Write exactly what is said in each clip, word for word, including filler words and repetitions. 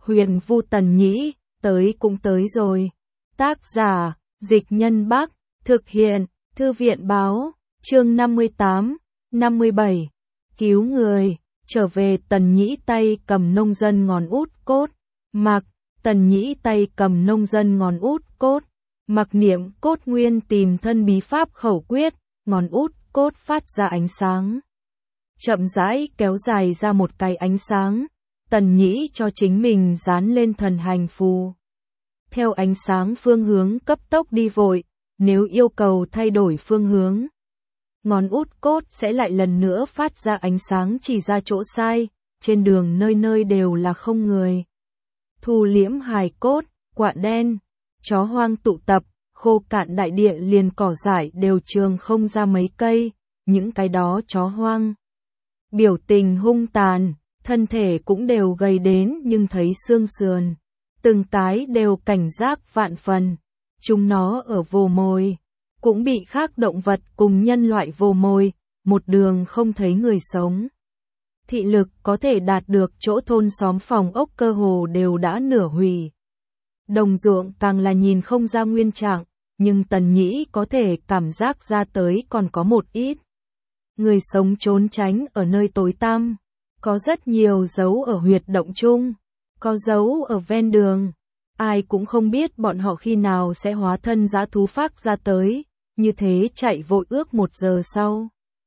Huyền Vu Tần Nhĩ, tới cũng tới rồi. Tác giả, Dịch Nhân Bắc, thực hiện, Thư viện Báo, chương năm mươi tám, năm mươi bảy. Cứu người, trở về. Tần Nhĩ tay cầm nông dân ngón út cốt, mặc, Tần Nhĩ tay cầm nông dân ngón út cốt, mặc niệm cốt nguyên tìm thân bí pháp khẩu quyết, ngón út cốt phát ra ánh sáng. Chậm rãi kéo dài ra một cái ánh sáng, Tần Nhĩ cho chính mình dán lên thần hành phù. Theo ánh sáng phương hướng cấp tốc đi vội, nếu yêu cầu thay đổi phương hướng, ngón út cốt sẽ lại lần nữa phát ra ánh sáng chỉ ra chỗ sai, trên đường nơi nơi đều là không người. Thu liễm hài cốt, quạ đen, chó hoang tụ tập, khô cạn đại địa liền cỏ dại đều trường không ra mấy cây, những cái đó chó hoang. Biểu tình hung tàn, thân thể cũng đều gầy đến nhưng thấy xương sườn, từng cái đều cảnh giác vạn phần. Chúng nó ở vồ mồi, cũng bị khác động vật cùng nhân loại vồ mồi, một đường không thấy người sống. Thị lực có thể đạt được chỗ thôn xóm phòng ốc cơ hồ đều đã nửa hủy. Đồng ruộng càng là nhìn không ra nguyên trạng, nhưng Tần Nhĩ có thể cảm giác ra tới còn có một ít người sống trốn tránh ở nơi tối tăm, có rất nhiều dấu ở huyệt động chung, có dấu ở ven đường. Ai cũng không biết bọn họ khi nào sẽ hóa thân dã thú phác ra tới, như thế chạy vội ước một giờ sau.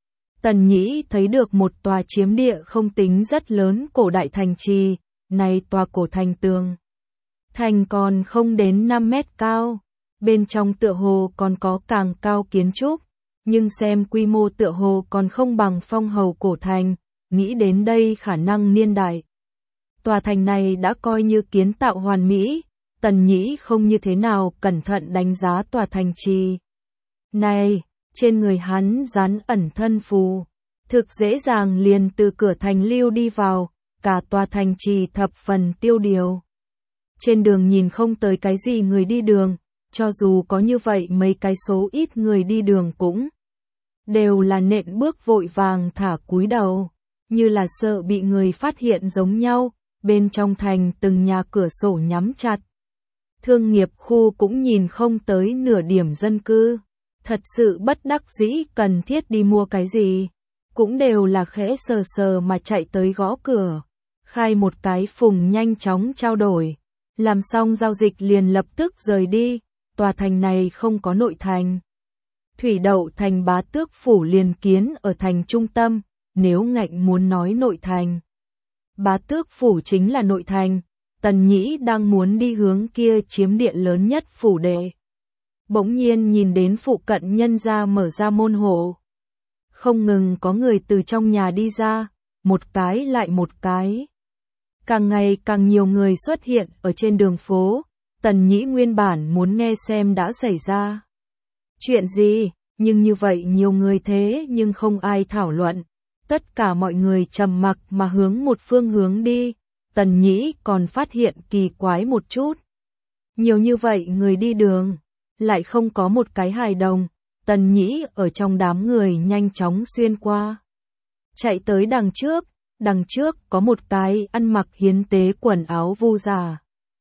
Tần Nhĩ thấy được một tòa chiếm địa không tính rất lớn cổ đại thành trì, này tòa cổ thành tường. Thành còn không đến năm mét cao, bên trong tựa hồ còn có càng cao kiến trúc, nhưng xem quy mô tựa hồ còn không bằng phong hầu cổ thành, nghĩ đến đây khả năng niên đại. Tòa thành này đã coi như kiến tạo hoàn mỹ, Tần Nhĩ không như thế nào cẩn thận đánh giá tòa thành trì. Này, trên người hắn dán ẩn thân phù, thực dễ dàng liền từ cửa thành lưu đi vào, cả tòa thành trì thập phần tiêu điều. Trên đường nhìn không tới cái gì người đi đường, cho dù có như vậy mấy cái số ít người đi đường cũng đều là nện bước vội vàng thả cúi đầu, như là sợ bị người phát hiện giống nhau, bên trong thành từng nhà cửa sổ nhắm chặt. Thương nghiệp khu cũng nhìn không tới nửa điểm dân cư, thật sự bất đắc dĩ cần thiết đi mua cái gì, cũng đều là khẽ sờ sờ mà chạy tới gõ cửa, khai một cái phùng nhanh chóng trao đổi, làm xong giao dịch liền lập tức rời đi. Tòa thành này không có nội thành. Thủy Đậu thành Bá Tước phủ liền kiến ở thành trung tâm, nếu ngạnh muốn nói nội thành, Bá Tước phủ chính là nội thành. Tần Nhĩ đang muốn đi hướng kia chiếm địa lớn nhất phủ đệ, bỗng nhiên nhìn đến phụ cận nhân gia mở ra môn hộ, không ngừng có người từ trong nhà đi ra, một cái lại một cái. Càng ngày càng nhiều người xuất hiện ở trên đường phố. Tần Nhĩ nguyên bản muốn nghe xem đã xảy ra chuyện gì, nhưng như vậy nhiều người thế nhưng không ai thảo luận. Tất cả mọi người trầm mặc mà hướng một phương hướng đi. Tần Nhĩ còn phát hiện kỳ quái một chút. Nhiều như vậy người đi đường, lại không có một cái hài đồng. Tần Nhĩ ở trong đám người nhanh chóng xuyên qua. Chạy tới đằng trước, đằng trước có một cái ăn mặc hiến tế quần áo vu già.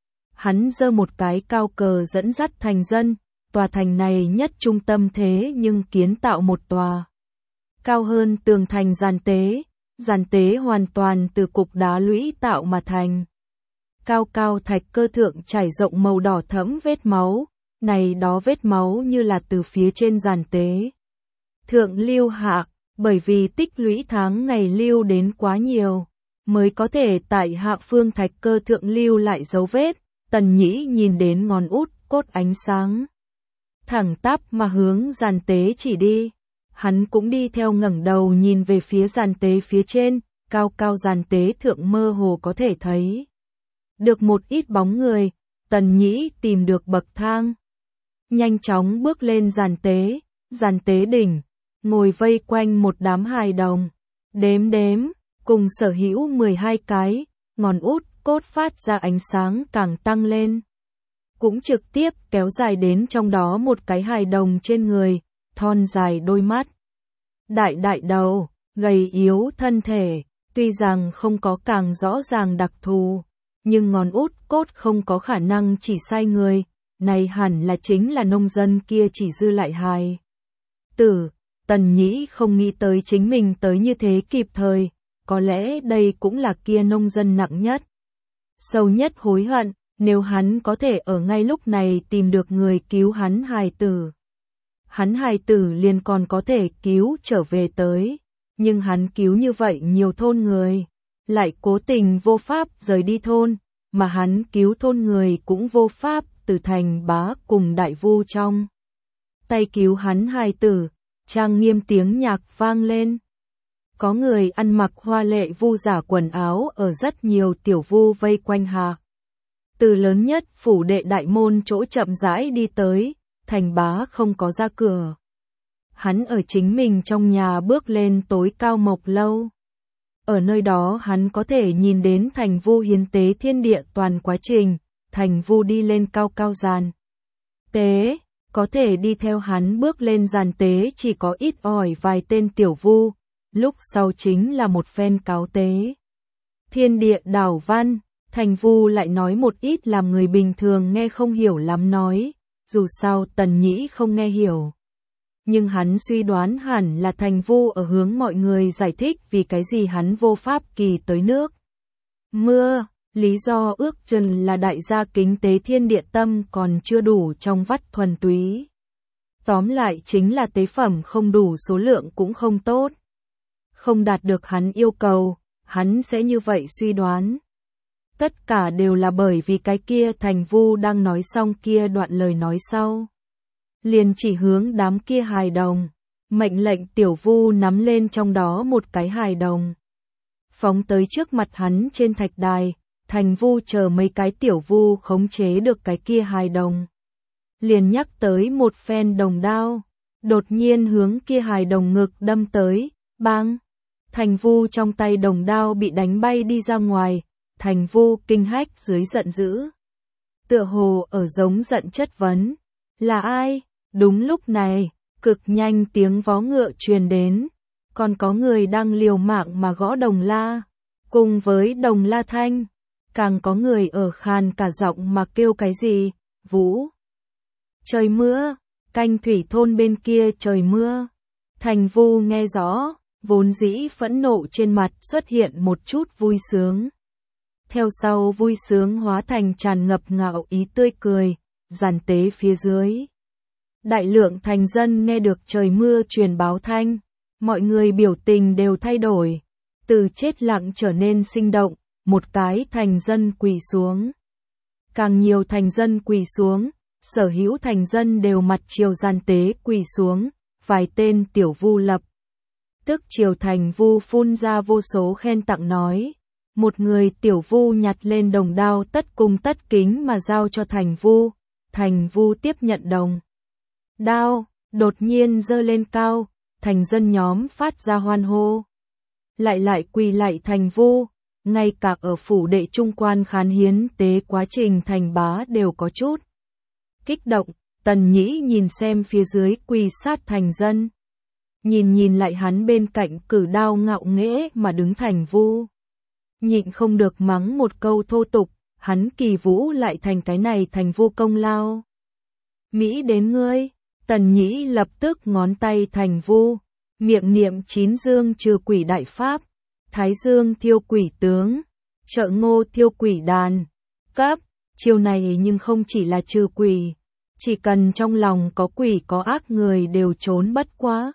Hắn giơ một cái cao cờ dẫn dắt thành dân, tòa thành này nhất trung tâm thế nhưng kiến tạo một tòa cao hơn tường thành giàn tế, giàn tế hoàn toàn từ cục đá lũy tạo mà thành. Cao cao thạch cơ thượng trải rộng màu đỏ thẫm vết máu, này đó vết máu như là từ phía trên giàn tế thượng lưu hạ, bởi vì tích lũy tháng ngày lưu đến quá nhiều, mới có thể tại hạ phương thạch cơ thượng lưu lại dấu vết. Tần Nhĩ nhìn đến ngón út cốt ánh sáng, thẳng tắp mà hướng giàn tế chỉ đi. Hắn cũng đi theo ngẩng đầu nhìn về phía giàn tế phía trên, cao cao giàn tế thượng mơ hồ có thể thấy được một ít bóng người. Tần Nhĩ tìm được bậc thang, nhanh chóng bước lên giàn tế, giàn tế đỉnh, ngồi vây quanh một đám hài đồng, đếm đếm, cùng sở hữu mười hai cái, ngón út cốt phát ra ánh sáng càng tăng lên, cũng trực tiếp kéo dài đến trong đó một cái hài đồng trên người, thon dài đôi mắt, đại đại đầu, gầy yếu thân thể, tuy rằng không có càng rõ ràng đặc thù, Nhưng ngón út cốt không có khả năng chỉ sai người, này hẳn là chính là nông dân kia chỉ dư lại hài tử. Tần Nhĩ không nghĩ tới chính mình tới như thế kịp thời, có lẽ đây cũng là kia nông dân nặng nhất, sâu nhất hối hận, nếu hắn có thể ở ngay lúc này tìm được người cứu hắn hài tử. Hắn hài tử liền còn có thể cứu trở về tới, nhưng hắn cứu như vậy nhiều thôn người, lại cố tình vô pháp rời đi thôn, mà hắn cứu thôn người cũng vô pháp từ thành bá cùng đại vu trong tay cứu hắn hài tử. Trang nghiêm tiếng nhạc vang lên. Có người ăn mặc hoa lệ vu giả quần áo ở rất nhiều tiểu vu vây quanh hạ. Từ lớn nhất phủ đệ đại môn chỗ chậm rãi đi tới, thành bá không có ra cửa. Hắn ở chính mình trong nhà bước lên tối cao mộc lâu. Ở nơi đó hắn có thể nhìn đến thành vu hiến tế thiên địa toàn quá trình, thành vu đi lên cao cao giàn tế. Có thể đi theo hắn bước lên giàn tế chỉ có ít ỏi vài tên tiểu vu, lúc sau chính là một phen cáo tế. Thiên địa đảo văn, thành vu lại nói một ít làm người bình thường nghe không hiểu lắm nói, dù sao Tần Nhĩ không nghe hiểu. Nhưng hắn suy đoán hẳn là thành vu ở hướng mọi người giải thích vì cái gì hắn vô pháp kỳ tới nước mưa. Lý do ước chừng là đại gia kính tế thiên địa tâm còn chưa đủ trong vắt thuần túy. Tóm lại chính là tế phẩm không đủ số lượng cũng không tốt. Không đạt được hắn yêu cầu, hắn sẽ như vậy suy đoán. Tất cả đều là bởi vì cái kia thành vu đang nói xong kia đoạn lời nói sau. Liền chỉ hướng đám kia hài đồng, mệnh lệnh tiểu vu nắm lên trong đó một cái hài đồng. Phóng tới trước mặt hắn trên thạch đài. Thành vu chờ mấy cái tiểu vu khống chế được cái kia hài đồng. Liền nhắc tới một phen đồng đao, đột nhiên hướng kia hài đồng ngực đâm tới, bang. Thành vu trong tay đồng đao bị đánh bay đi ra ngoài, thành vu kinh hách dưới giận dữ. Tựa hồ ở giống giận chất vấn, là ai? Đúng lúc này, cực nhanh tiếng vó ngựa truyền đến, còn có người đang liều mạng mà gõ đồng la, cùng với đồng la thanh. Càng có người ở khàn cả giọng mà kêu cái gì, vũ. Trời mưa, canh thủy thôn bên kia trời mưa. Thành vu nghe rõ, vốn dĩ phẫn nộ trên mặt xuất hiện một chút vui sướng. Theo sau vui sướng hóa thành tràn ngập ngạo ý tươi cười, giàn tế phía dưới. Đại lượng thành dân nghe được trời mưa truyền báo thanh, mọi người biểu tình đều thay đổi, từ chết lặng trở nên sinh động. Một cái thành dân quỳ xuống. Càng nhiều thành dân quỳ xuống, sở hữu thành dân đều mặt chiều giàn tế quỳ xuống, vài tên tiểu vu lập. Tức triều thành vu phun ra vô số khen tặng nói. Một người tiểu vu nhặt lên đồng đao tất cung tất kính mà giao cho thành vu. Thành vu tiếp nhận đồng đao, đột nhiên giơ lên cao, thành dân nhóm phát ra hoan hô. Lại lại quỳ lại thành vu. Ngay cả ở phủ đệ trung quan khán hiến tế quá trình thành bá đều có chút kích động. Tần Nhĩ nhìn xem phía dưới quỳ sát thành dân. Nhìn nhìn lại hắn bên cạnh cử đao ngạo nghễ mà đứng thành vu. Nhịn không được mắng một câu thô tục, hắn kỳ vũ lại thành cái này thành vu công lao. Mỹ đến ngươi, Tần Nhĩ lập tức ngón tay thành vu, miệng niệm chín dương trừ quỷ đại pháp. Thái dương thiêu quỷ tướng, trợ ngô thiêu quỷ đàn, cấp, chiêu này nhưng không chỉ là trừ quỷ, chỉ cần trong lòng có quỷ có ác người đều trốn bất quá.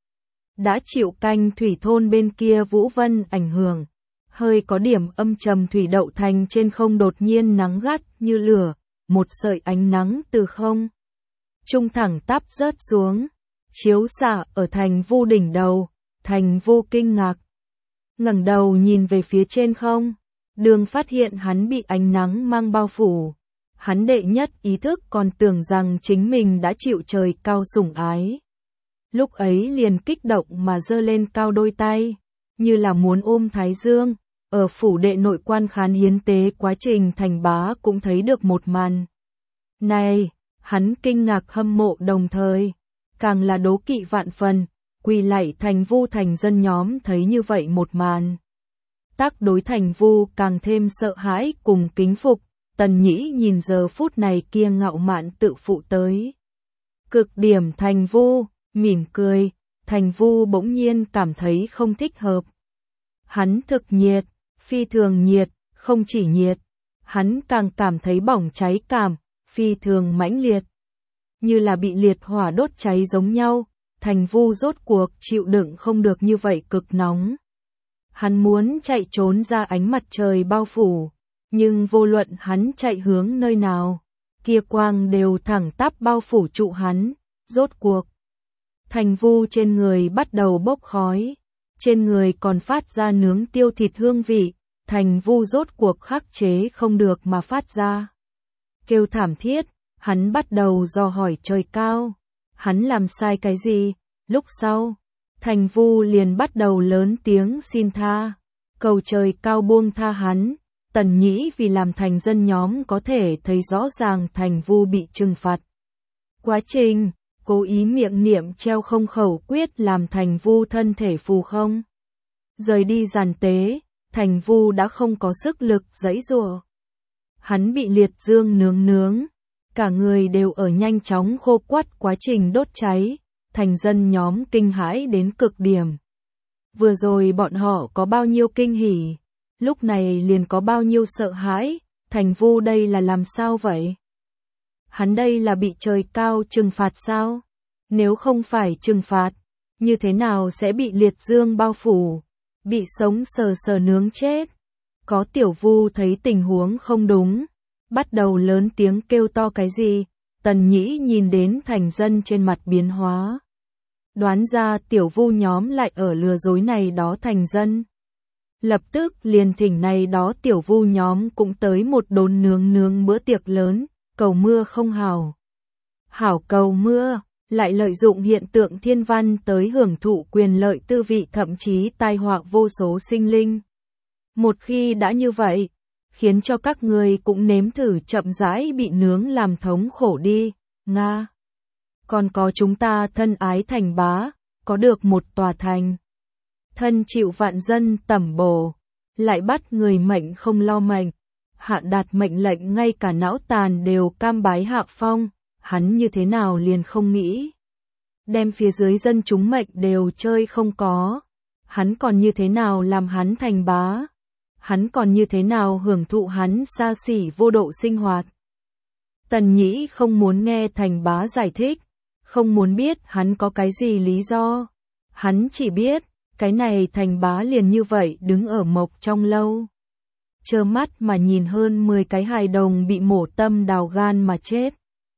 Đã chịu canh thủy thôn bên kia Vũ Vân ảnh hưởng, hơi có điểm âm trầm thủy đậu thành trên không đột nhiên nắng gắt như lửa, một sợi ánh nắng từ không trung thẳng tắp rớt xuống, chiếu xạ ở thành vu đỉnh đầu, thành vu kinh ngạc. Ngẩng đầu nhìn về phía trên không, đường phát hiện hắn bị ánh nắng mang bao phủ. Hắn đệ nhất ý thức còn tưởng rằng chính mình đã chịu trời cao sủng ái. Lúc ấy liền kích động mà giơ lên cao đôi tay, như là muốn ôm Thái Dương. Ở phủ đệ nội quan khán hiến tế quá trình thành bá cũng thấy được một màn này, hắn kinh ngạc hâm mộ đồng thời, càng là đố kỵ vạn phần. Quỳ lạy thành vu thành dân nhóm thấy như vậy một màn, Tác đối Thành Vu càng thêm sợ hãi cùng kính phục, Tần Nhĩ nhìn giờ phút này kia ngạo mạn tự phụ tới cực điểm Thành Vu, mỉm cười, Thành Vu bỗng nhiên cảm thấy không thích hợp. Hắn thực nhiệt, phi thường nhiệt, không chỉ nhiệt, hắn càng cảm thấy bỏng cháy cảm, phi thường mãnh liệt. Như là bị liệt hỏa đốt cháy giống nhau, Thành Vu rốt cuộc chịu đựng không được như vậy cực nóng. Hắn muốn chạy trốn ra ánh mặt trời bao phủ, nhưng vô luận hắn chạy hướng nơi nào, kia quang đều thẳng tắp bao phủ trụ hắn, rốt cuộc. Thành Vu trên người bắt đầu bốc khói, trên người còn phát ra nướng tiêu thịt hương vị, Thành Vu rốt cuộc khắc chế không được mà phát ra kêu thảm thiết, hắn bắt đầu dò hỏi trời cao, hắn làm sai cái gì? Lúc sau, Thành Vu liền bắt đầu lớn tiếng xin tha, cầu trời cao buông tha hắn. Tần Nhĩ vì làm thành dân nhóm có thể thấy rõ ràng Thành Vu bị trừng phạt quá trình, cố ý miệng niệm treo không khẩu quyết làm Thành Vu thân thể phù không rời đi giàn tế, Thành Vu đã không có sức lực giãy giụa. Hắn bị liệt dương nướng nướng, cả người đều ở nhanh chóng khô quắt quá trình đốt cháy, thành dân nhóm kinh hãi đến cực điểm. Vừa rồi bọn họ có bao nhiêu kinh hỉ, lúc này liền có bao nhiêu sợ hãi, Thành Vu đây là làm sao vậy? Hắn đây là bị trời cao trừng phạt sao? Nếu không phải trừng phạt, như thế nào sẽ bị liệt dương bao phủ, bị sống sờ sờ nướng chết? Có tiểu Vu thấy tình huống không đúng, bắt đầu lớn tiếng kêu to cái gì, Tần Nhĩ nhìn đến thành dân trên mặt biến hóa. Đoán ra tiểu Vu nhóm lại ở lừa dối này đó thành dân. Lập tức liền thỉnh này đó tiểu Vu nhóm cũng tới một đốn nướng nướng bữa tiệc lớn, cầu mưa không hảo. Hảo cầu mưa, lại lợi dụng hiện tượng thiên văn tới hưởng thụ quyền lợi tư vị thậm chí tai họa vô số sinh linh. Một khi đã như vậy, khiến cho các người cũng nếm thử chậm rãi bị nướng làm thống khổ đi, Nga. Còn có chúng ta thân ái thành bá, có được một tòa thành. Thân chịu vạn dân tẩm bổ, lại bắt người mệnh không lo mệnh, hạ đạt mệnh lệnh ngay cả não tàn đều cam bái hạ phong, hắn như thế nào liền không nghĩ. Đem phía dưới dân chúng mệnh đều chơi không có, hắn còn như thế nào làm hắn thành bá. Hắn còn như thế nào hưởng thụ hắn xa xỉ vô độ sinh hoạt. Tần Nhĩ không muốn nghe thành bá giải thích, không muốn biết hắn có cái gì lý do. Hắn chỉ biết, cái này thành bá liền như vậy đứng ở mộc trong lâu. Trơ mắt mà nhìn hơn mười cái hài đồng bị mổ tâm đào gan mà chết.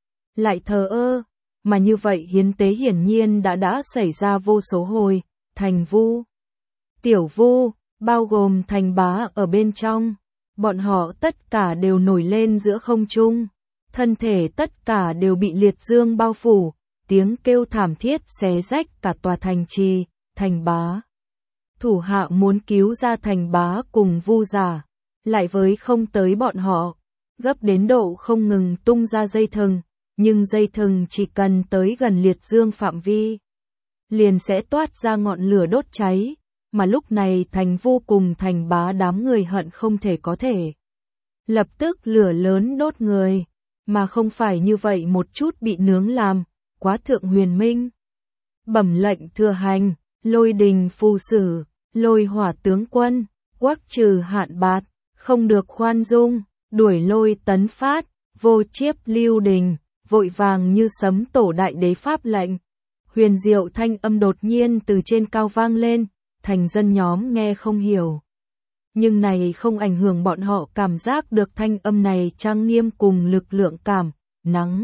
Lại thờ ơ, mà như vậy hiến tế hiển nhiên đã đã xảy ra vô số hồi, Thành Vu, tiểu Vu, bao gồm thành bá ở bên trong, bọn họ tất cả đều nổi lên giữa không trung, thân thể tất cả đều bị liệt dương bao phủ, tiếng kêu thảm thiết xé rách cả tòa thành trì, thành bá. Thủ hạ muốn cứu ra thành bá cùng Vu giả, lại với không tới bọn họ, gấp đến độ không ngừng tung ra dây thừng, nhưng dây thừng chỉ cần tới gần liệt dương phạm vi, liền sẽ toát ra ngọn lửa đốt cháy. Mà lúc này Thành Vu cùng thành bá đám người hận không thể có thể lập tức lửa lớn đốt người, mà không phải như vậy một chút bị nướng làm, quá thượng huyền minh. Bẩm lệnh thừa hành, lôi đình phù sử, lôi hỏa tướng quân, quắc trừ hạn bạt, không được khoan dung, đuổi lôi tấn phát, vô chiếp lưu đình, vội vàng như sấm tổ đại đế pháp lệnh. Huyền diệu thanh âm đột nhiên từ trên cao vang lên. Thành dân nhóm nghe không hiểu. Nhưng này không ảnh hưởng bọn họ cảm giác được thanh âm này trang nghiêm cùng lực lượng cảm, nắng.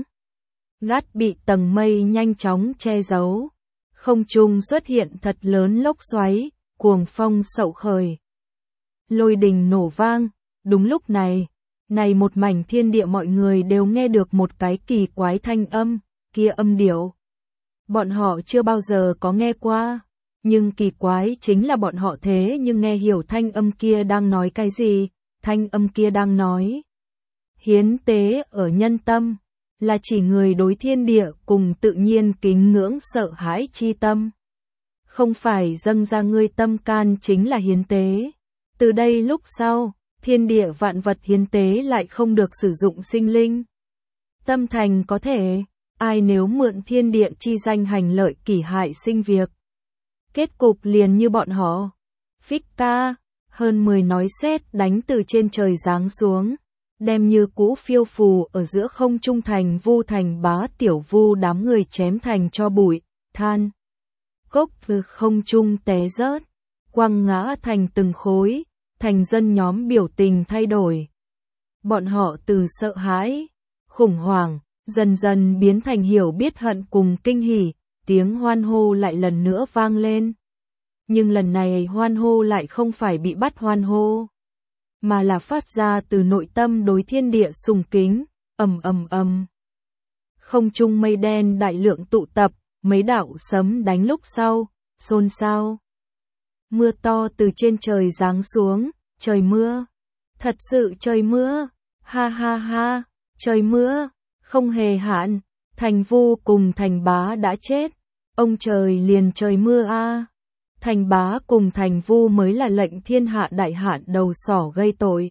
Gắt bị tầng mây nhanh chóng che giấu. Không trung xuất hiện thật lớn lốc xoáy, cuồng phong sậu khởi. Lôi đình nổ vang, đúng lúc này, này một mảnh thiên địa mọi người đều nghe được một cái kỳ quái thanh âm, kia âm điệu. Bọn họ chưa bao giờ có nghe qua. Nhưng kỳ quái chính là bọn họ thế nhưng nghe hiểu thanh âm kia đang nói cái gì, thanh âm kia đang nói. Hiến tế ở nhân tâm, là chỉ người đối thiên địa cùng tự nhiên kính ngưỡng sợ hãi chi tâm. Không phải dâng ra ngươi tâm can chính là hiến tế. Từ đây lúc sau, thiên địa vạn vật hiến tế lại không được sử dụng sinh linh. Tâm thành có thể, ai nếu mượn thiên địa chi danh hành lợi kỷ hại sinh việc. Kết cục liền như bọn họ. Phích ca, hơn mười nói sét đánh từ trên trời giáng xuống, đem như cũ phiêu phù ở giữa không trung Thành Vu Thành Bá Tiểu Vu đám người chém thành cho bụi, than. Cốc từ không trung té rớt, quăng ngã thành từng khối, thành dân nhóm biểu tình thay đổi. Bọn họ từ sợ hãi, khủng hoảng, dần dần biến thành hiểu biết hận cùng kinh hỉ, tiếng hoan hô lại lần nữa vang lên. Nhưng lần này hoan hô lại không phải bị bắt hoan hô, mà là phát ra từ nội tâm đối thiên địa sùng kính, ầm ầm ầm. Không trung mây đen đại lượng tụ tập, mấy đạo sấm đánh lúc sau, xôn xao. Mưa to từ trên trời giáng xuống, trời mưa. Thật sự trời mưa, ha ha ha, trời mưa, không hề hạn, Thành Vu cùng Thành Bá đã chết, ông trời liền trời mưa a. Thành Bá cùng Thành Vu mới là lệnh thiên hạ đại hạn đầu sỏ gây tội.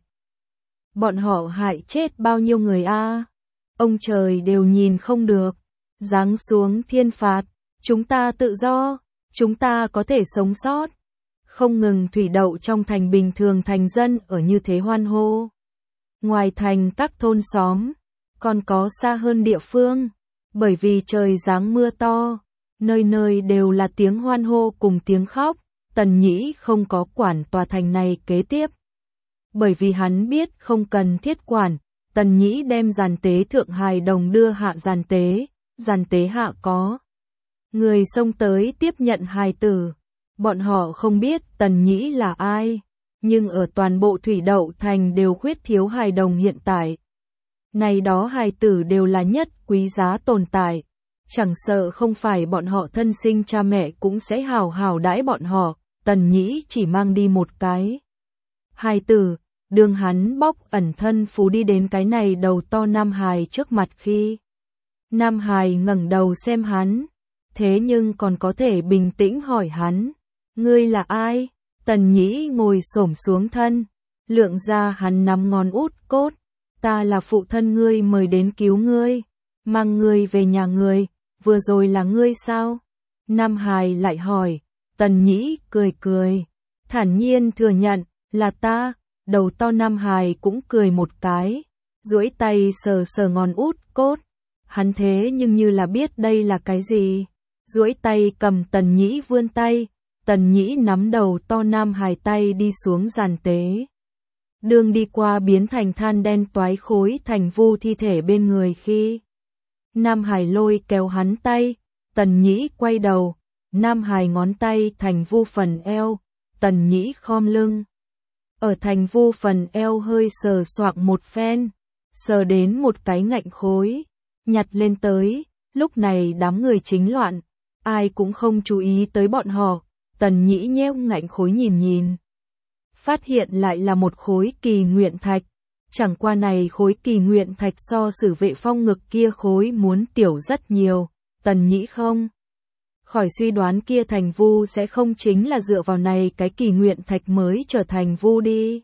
Bọn họ hại chết bao nhiêu người a? Ông trời đều nhìn không được, giáng xuống thiên phạt, chúng ta tự do, chúng ta có thể sống sót. Không ngừng thủy đậu trong thành bình thường thành dân ở như thế hoan hô. Ngoài thành các thôn xóm, còn có xa hơn địa phương, bởi vì trời giáng mưa to, nơi nơi đều là tiếng hoan hô cùng tiếng khóc, Tần Nhĩ không có quản tòa thành này kế tiếp. Bởi vì hắn biết không cần thiết quản, Tần Nhĩ đem giàn tế thượng hài đồng đưa hạ giàn tế, giàn tế hạ có. Người xông tới tiếp nhận hài tử. Bọn họ không biết Tần Nhĩ là ai, nhưng ở toàn bộ thủy đậu thành đều khuyết thiếu hài đồng hiện tại. Này đó hài tử đều là nhất quý giá tồn tại, chẳng sợ không phải bọn họ thân sinh cha mẹ cũng sẽ hào hào đãi bọn họ, Tần Nhĩ chỉ mang đi một cái. Hài tử, đường hắn bóc ẩn thân phú đi đến cái này đầu to Nam Hài trước mặt khi. Nam Hài ngẩng đầu xem hắn, thế nhưng còn có thể bình tĩnh hỏi hắn. Ngươi là ai? Tần Nhĩ ngồi xổm xuống thân, lượng ra hắn nắm ngón út cốt. Ta là phụ thân ngươi mời đến cứu ngươi, mang ngươi về nhà ngươi, vừa rồi là ngươi sao? Nam Hài lại hỏi, Tần Nhĩ cười cười, thản nhiên thừa nhận, là ta. Đầu to Nam Hài cũng cười một cái, duỗi tay sờ sờ ngón út cốt. Hắn thế nhưng như là biết đây là cái gì, duỗi tay cầm Tần Nhĩ vươn tay. Tần Nhĩ nắm đầu to Nam Hài tay đi xuống giàn tế. Đường đi qua biến thành than đen toái khối Thành Vu thi thể bên người khi. Nam Hài lôi kéo hắn tay, Tần Nhĩ quay đầu, Nam Hài ngón tay Thành Vu phần eo, Tần Nhĩ khom lưng. Ở Thành Vu phần eo hơi sờ soạng một phen, sờ đến một cái ngạnh khối, nhặt lên tới, lúc này đám người chính loạn, ai cũng không chú ý tới bọn họ. Tần Nhĩ nheo ngạnh khối nhìn nhìn. Phát hiện lại là một khối kỳ nguyện thạch. Chẳng qua này khối kỳ nguyện thạch so Sử Vệ Phong ngực kia khối muốn tiểu rất nhiều. Tần Nhĩ không khỏi suy đoán kia Thành Vu sẽ không chính là dựa vào này cái kỳ nguyện thạch mới trở thành Vu đi.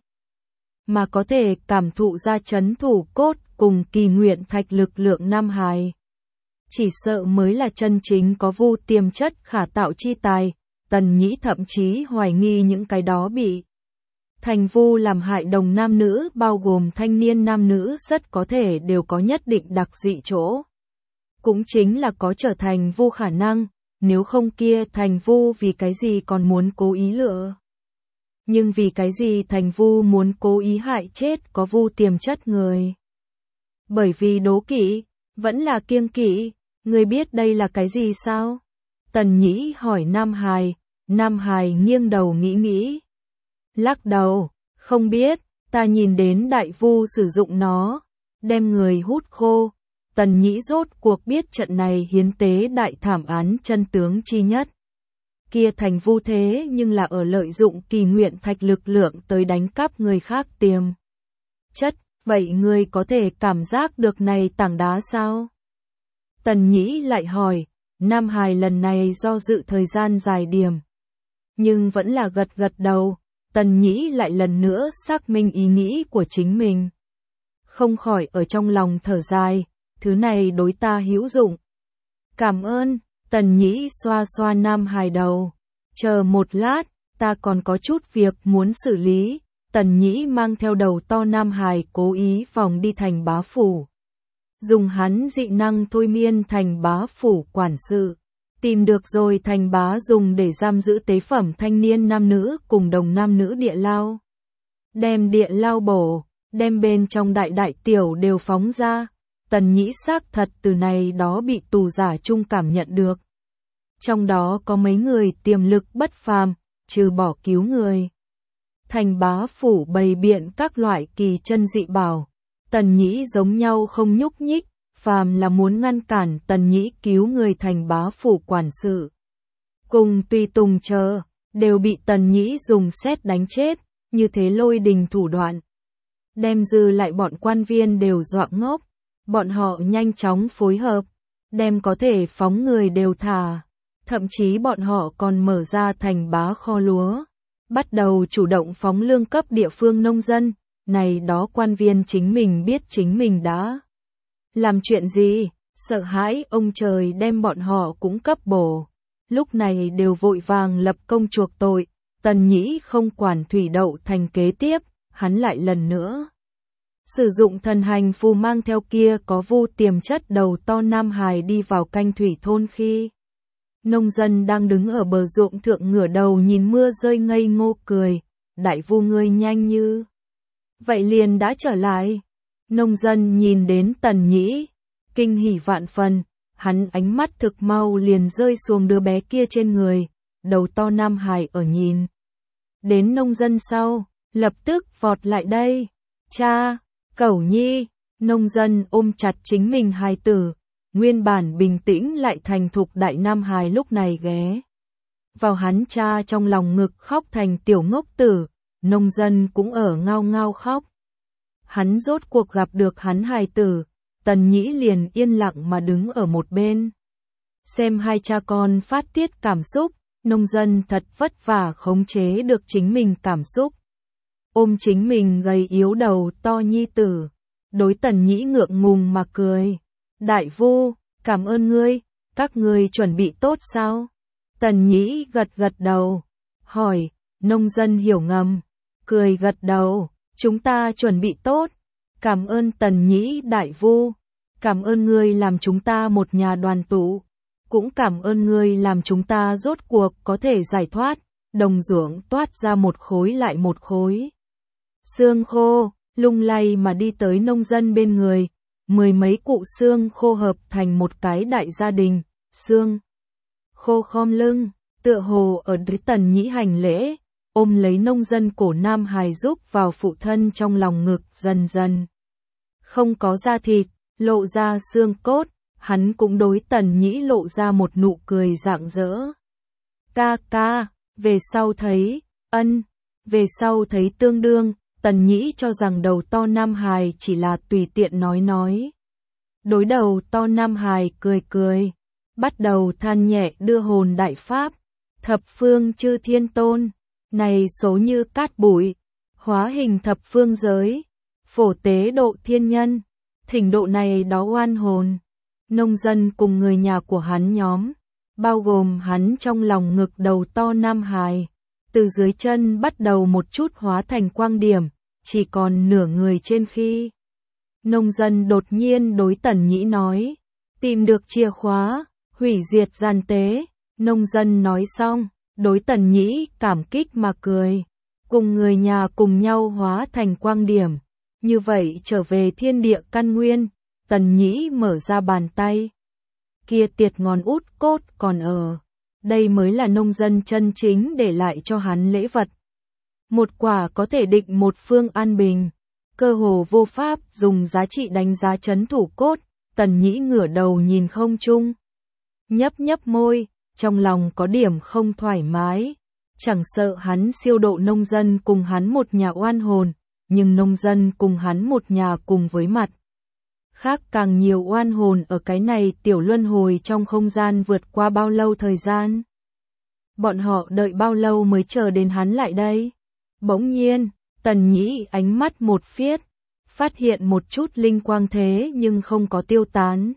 Mà có thể cảm thụ ra chấn thủ cốt cùng kỳ nguyện thạch lực lượng Nam Hài. Chỉ sợ mới là chân chính có Vu tiềm chất khả tạo chi tài. Tần Nhĩ thậm chí hoài nghi những cái đó bị Thành Vu làm hại đồng nam nữ bao gồm thanh niên nam nữ rất có thể đều có nhất định đặc dị chỗ. Cũng chính là có trở thành Vu khả năng, nếu không kia Thành Vu vì cái gì còn muốn cố ý lựa. Nhưng vì cái gì Thành Vu muốn cố ý hại chết có Vu tiềm chất người. Bởi vì đố kỵ, vẫn là kiêng kỵ, người biết đây là cái gì sao? Tần Nhĩ hỏi Nam Hài, Nam Hài nghiêng đầu nghĩ nghĩ. Lắc đầu, không biết, ta nhìn đến Đại Vu sử dụng nó, đem người hút khô. Tần Nhĩ rốt cuộc biết trận này hiến tế đại thảm án chân tướng chi nhất. Kia Thành Vu thế nhưng là ở lợi dụng kỳ nguyện thạch lực lượng tới đánh cắp người khác tiềm chất, vậy người có thể cảm giác được này tảng đá sao? Tần Nhĩ lại hỏi, Nam Hài lần này do dự thời gian dài điểm, nhưng vẫn là gật gật đầu, Tần Nhĩ lại lần nữa xác minh ý nghĩ của chính mình. Không khỏi ở trong lòng thở dài, thứ này đối ta hữu dụng. Cảm ơn, Tần Nhĩ xoa xoa Nam Hải đầu. Chờ một lát, ta còn có chút việc muốn xử lý. Tần Nhĩ mang theo đầu to Nam Hải cố ý vòng đi thành bá phủ. Dùng hắn dị năng thôi miên thành bá phủ quản sự. Tìm được rồi thành bá dùng để giam giữ tế phẩm thanh niên nam nữ cùng đồng nam nữ địa lao. Đem địa lao bổ, đem bên trong đại đại tiểu đều phóng ra. Tần Nhĩ xác thật từ này đó bị tù giả chung cảm nhận được. Trong đó có mấy người tiềm lực bất phàm, trừ bỏ cứu người. Thành bá phủ bày biện các loại kỳ chân dị bảo. Tần Nhĩ giống nhau không nhúc nhích, phàm là muốn ngăn cản Tần Nhĩ cứu người thành bá phủ quản sự. Cùng tùy tùng chờ, đều bị Tần Nhĩ dùng sét đánh chết, như thế lôi đình thủ đoạn. Đem dư lại bọn quan viên đều dọa ngốc, bọn họ nhanh chóng phối hợp, đem có thể phóng người đều thả. Thậm chí bọn họ còn mở ra thành bá kho lúa, bắt đầu chủ động phóng lương cấp địa phương nông dân. Này đó quan viên chính mình biết chính mình đã làm chuyện gì, sợ hãi ông trời đem bọn họ cũng cấp bổ. Lúc này đều vội vàng lập công chuộc tội. Tần Nhĩ không quản thủy đậu thành kế tiếp, hắn lại lần nữa sử dụng thần hành phù mang theo kia có vu tiềm chất đầu to Nam Hải đi vào canh thủy thôn khi nông dân đang đứng ở bờ ruộng thượng ngửa đầu nhìn mưa rơi ngây ngô cười. Đại vu ngươi nhanh như vậy liền đã trở lại. Nông dân nhìn đến Tần Nhĩ, kinh hỉ vạn phần, hắn ánh mắt thực mau liền rơi xuống đứa bé kia trên người, đầu to Nam Hải ở nhìn. Đến nông dân sau, lập tức vọt lại đây. Cha, Cẩu Nhi, nông dân ôm chặt chính mình hài tử, nguyên bản bình tĩnh lại thành thục đại Nam Hải lúc này ghé vào hắn cha trong lòng ngực khóc thành tiểu ngốc tử. Nông dân cũng ở ngao ngao khóc. Hắn rốt cuộc gặp được hắn hài tử, Tần Nhĩ liền yên lặng mà đứng ở một bên. Xem hai cha con phát tiết cảm xúc, nông dân thật vất vả khống chế được chính mình cảm xúc. Ôm chính mình gầy yếu đầu to nhi tử, đối Tần Nhĩ ngượng ngùng mà cười. Đại vu, cảm ơn ngươi, các ngươi chuẩn bị tốt sao? Tần Nhĩ gật gật đầu, hỏi, nông dân hiểu ngầm. Cười gật đầu, chúng ta chuẩn bị tốt. Cảm ơn Tần Nhĩ đại vu, cảm ơn ngươi làm chúng ta một nhà đoàn tụ, cũng cảm ơn ngươi làm chúng ta rốt cuộc có thể giải thoát. Đồng ruộng toát ra một khối lại một khối xương khô, lung lay mà đi tới nông dân bên người. Mười mấy cụ xương khô hợp thành một cái đại gia đình. Xương khô khom lưng, tựa hồ ở dưới Tần Nhĩ hành lễ, ôm lấy nông dân cổ Nam Hải giúp vào phụ thân trong lòng ngực. Dần dần không có da thịt, lộ ra xương cốt. Hắn cũng đối Tần Nhĩ lộ ra một nụ cười rạng rỡ. Ca ca, về sau thấy, ân, về sau thấy tương đương. Tần Nhĩ cho rằng đầu to Nam Hải chỉ là tùy tiện nói nói. Đối đầu to Nam Hải cười cười, bắt đầu than nhẹ đưa hồn đại pháp. Thập phương chư thiên tôn, này số như cát bụi, hóa hình thập phương giới, phổ tế độ thiên nhân, thỉnh độ này đó oan hồn. Nông dân cùng người nhà của hắn nhóm, bao gồm hắn trong lòng ngực đầu to Nam Hải, từ dưới chân bắt đầu một chút hóa thành quang điểm, chỉ còn nửa người trên khi. Nông dân đột nhiên đối Tần Nhĩ nói, tìm được chìa khóa, hủy diệt gian tế. Nông dân nói xong, đối Tần Nhĩ cảm kích mà cười, cùng người nhà cùng nhau hóa thành quang điểm, như vậy trở về thiên địa căn nguyên. Tần Nhĩ mở ra bàn tay, kia tiệt ngón út cốt còn ở, đây mới là nông dân chân chính để lại cho hắn lễ vật. Một quả có thể định một phương an bình, cơ hồ vô pháp dùng giá trị đánh giá chấn thủ cốt. Tần Nhĩ ngửa đầu nhìn không trung, nhấp nhấp môi, trong lòng có điểm không thoải mái, chẳng sợ hắn siêu độ nông dân cùng hắn một nhà oan hồn, nhưng nông dân cùng hắn một nhà cùng với mặt khác càng nhiều oan hồn ở cái này tiểu luân hồi trong không gian vượt qua bao lâu thời gian. Bọn họ đợi bao lâu mới chờ đến hắn lại đây? Bỗng nhiên, Tần Nhĩ ánh mắt một phiết, phát hiện một chút linh quang thế nhưng không có tiêu tán,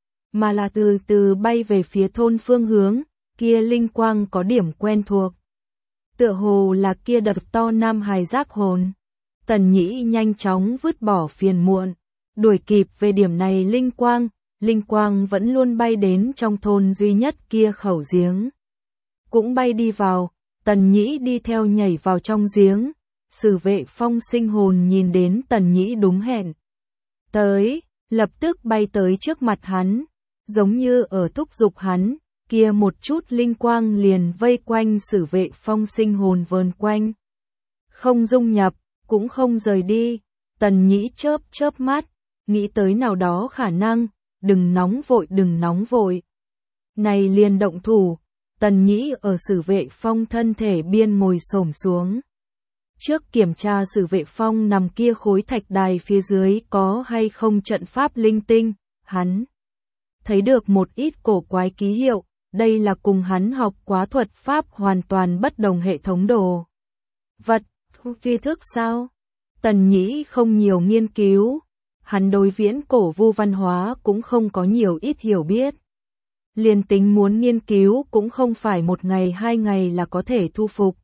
mà là từ từ bay về phía thôn phương hướng, kia linh quang có điểm quen thuộc. Tựa hồ là kia đập to nam hài giác hồn. Tần Nhĩ nhanh chóng vứt bỏ phiền muộn, đuổi kịp về điểm này linh quang, linh quang vẫn luôn bay đến trong thôn duy nhất kia khẩu giếng. Cũng bay đi vào, Tần Nhĩ đi theo nhảy vào trong giếng, Sử Vệ Phong sinh hồn nhìn đến Tần Nhĩ đúng hẹn. Tới, lập tức bay tới trước mặt hắn, giống như ở thúc giục hắn, kia một chút linh quang liền vây quanh Sử Vệ Phong sinh hồn vờn quanh. Không dung nhập, cũng không rời đi, Tần Nhĩ chớp chớp mắt, nghĩ tới nào đó khả năng, đừng nóng vội đừng nóng vội. Này liền động thủ, Tần Nhĩ ở Sử Vệ Phong thân thể biên ngồi xổm xuống. Trước kiểm tra Sử Vệ Phong nằm kia khối thạch đài phía dưới có hay không trận pháp linh tinh, hắn thấy được một ít cổ quái ký hiệu, đây là cùng hắn học quá thuật pháp hoàn toàn bất đồng hệ thống đồ vật, tri thức sao? Tần Nhĩ không nhiều nghiên cứu, hắn đối viễn cổ vu văn hóa cũng không có nhiều ít hiểu biết. Liền tính muốn nghiên cứu cũng không phải một ngày hai ngày là có thể thu phục.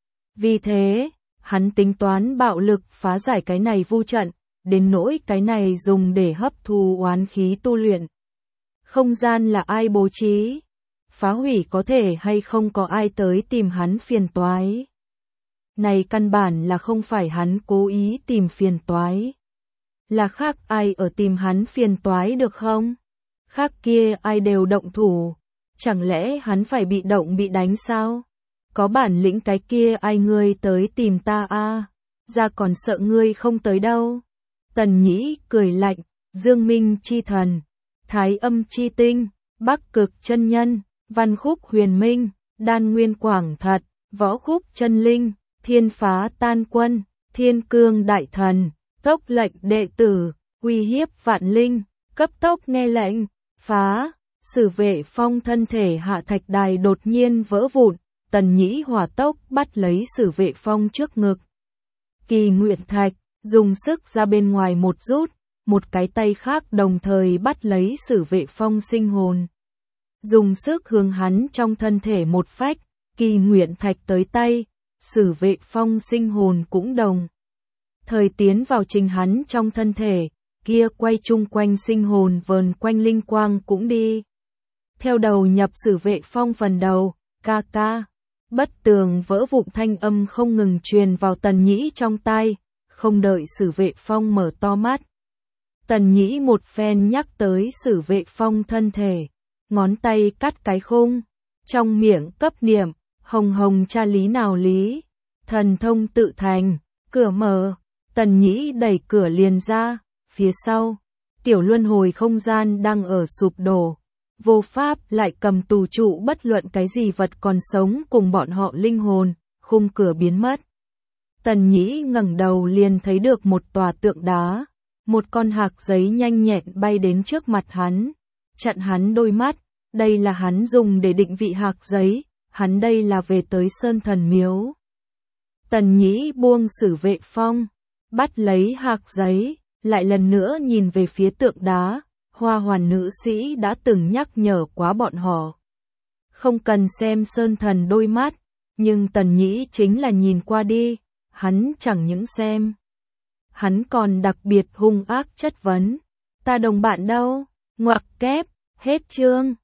Vì thế, hắn tính toán bạo lực phá giải cái này vu trận, đến nỗi cái này dùng để hấp thu oán khí tu luyện. Không gian là ai bố trí? Phá hủy có thể hay không có ai tới tìm hắn phiền toái? Này căn bản là không phải hắn cố ý tìm phiền toái. Là khác ai ở tìm hắn phiền toái được không? Khác kia ai đều động thủ. Chẳng lẽ hắn phải bị động bị đánh sao? Có bản lĩnh cái kia ai ngươi tới tìm ta a à? Ra còn sợ ngươi không tới đâu. Tần Nhĩ cười lạnh, Dương Minh chi thần, Thái âm chi tinh, Bắc cực chân nhân, Văn khúc huyền minh, Đan nguyên quảng thật, Võ khúc chân linh, Thiên phá tan quân, Thiên cương đại thần, tốc lệnh đệ tử, uy hiếp vạn linh, cấp tốc nghe lệnh, phá. Sử Vệ Phong thân thể hạ thạch đài đột nhiên vỡ vụn, Tần Nhĩ hỏa tốc bắt lấy Sử Vệ Phong trước ngực. Kỳ nguyện thạch, dùng sức ra bên ngoài một rút, một cái tay khác đồng thời bắt lấy Sử Vệ Phong sinh hồn. Dùng sức hướng hắn trong thân thể một phách, kỳ nguyện thạch tới tay, Sử Vệ Phong sinh hồn cũng đồng. Thời tiến vào trình hắn trong thân thể, kia quay chung quanh sinh hồn vờn quanh linh quang cũng đi. Theo đầu nhập Sử Vệ Phong phần đầu, ca ca. Bất tường vỡ vụn thanh âm không ngừng truyền vào Tần Nhĩ trong tai, không đợi Sử Vệ Phong mở to mắt. Tần Nhĩ một phen nhắc tới Sử Vệ Phong thân thể, ngón tay cắt cái khung, trong miệng cấp niệm, hồng hồng cha lý nào lý, thần thông tự thành, cửa mở, Tần Nhĩ đẩy cửa liền ra, phía sau, tiểu luân hồi không gian đang ở sụp đổ. Vô pháp lại cầm tù trụ bất luận cái gì vật còn sống cùng bọn họ linh hồn, khung cửa biến mất. Tần Nhĩ ngẩng đầu liền thấy được một tòa tượng đá, một con hạc giấy nhanh nhẹn bay đến trước mặt hắn, chặn hắn đôi mắt, đây là hắn dùng để định vị hạc giấy, hắn đây là về tới Sơn Thần Miếu. Tần Nhĩ buông Sử Vệ Phong, bắt lấy hạc giấy, lại lần nữa nhìn về phía tượng đá. Hoa hoàn nữ sĩ đã từng nhắc nhở quá bọn họ. Không cần xem Sơn Thần đôi mắt, nhưng Tần Nhĩ chính là nhìn qua đi, hắn chẳng những xem. Hắn còn đặc biệt hung ác chất vấn. Ta đồng bạn đâu? Ngoặc kép, hết chương.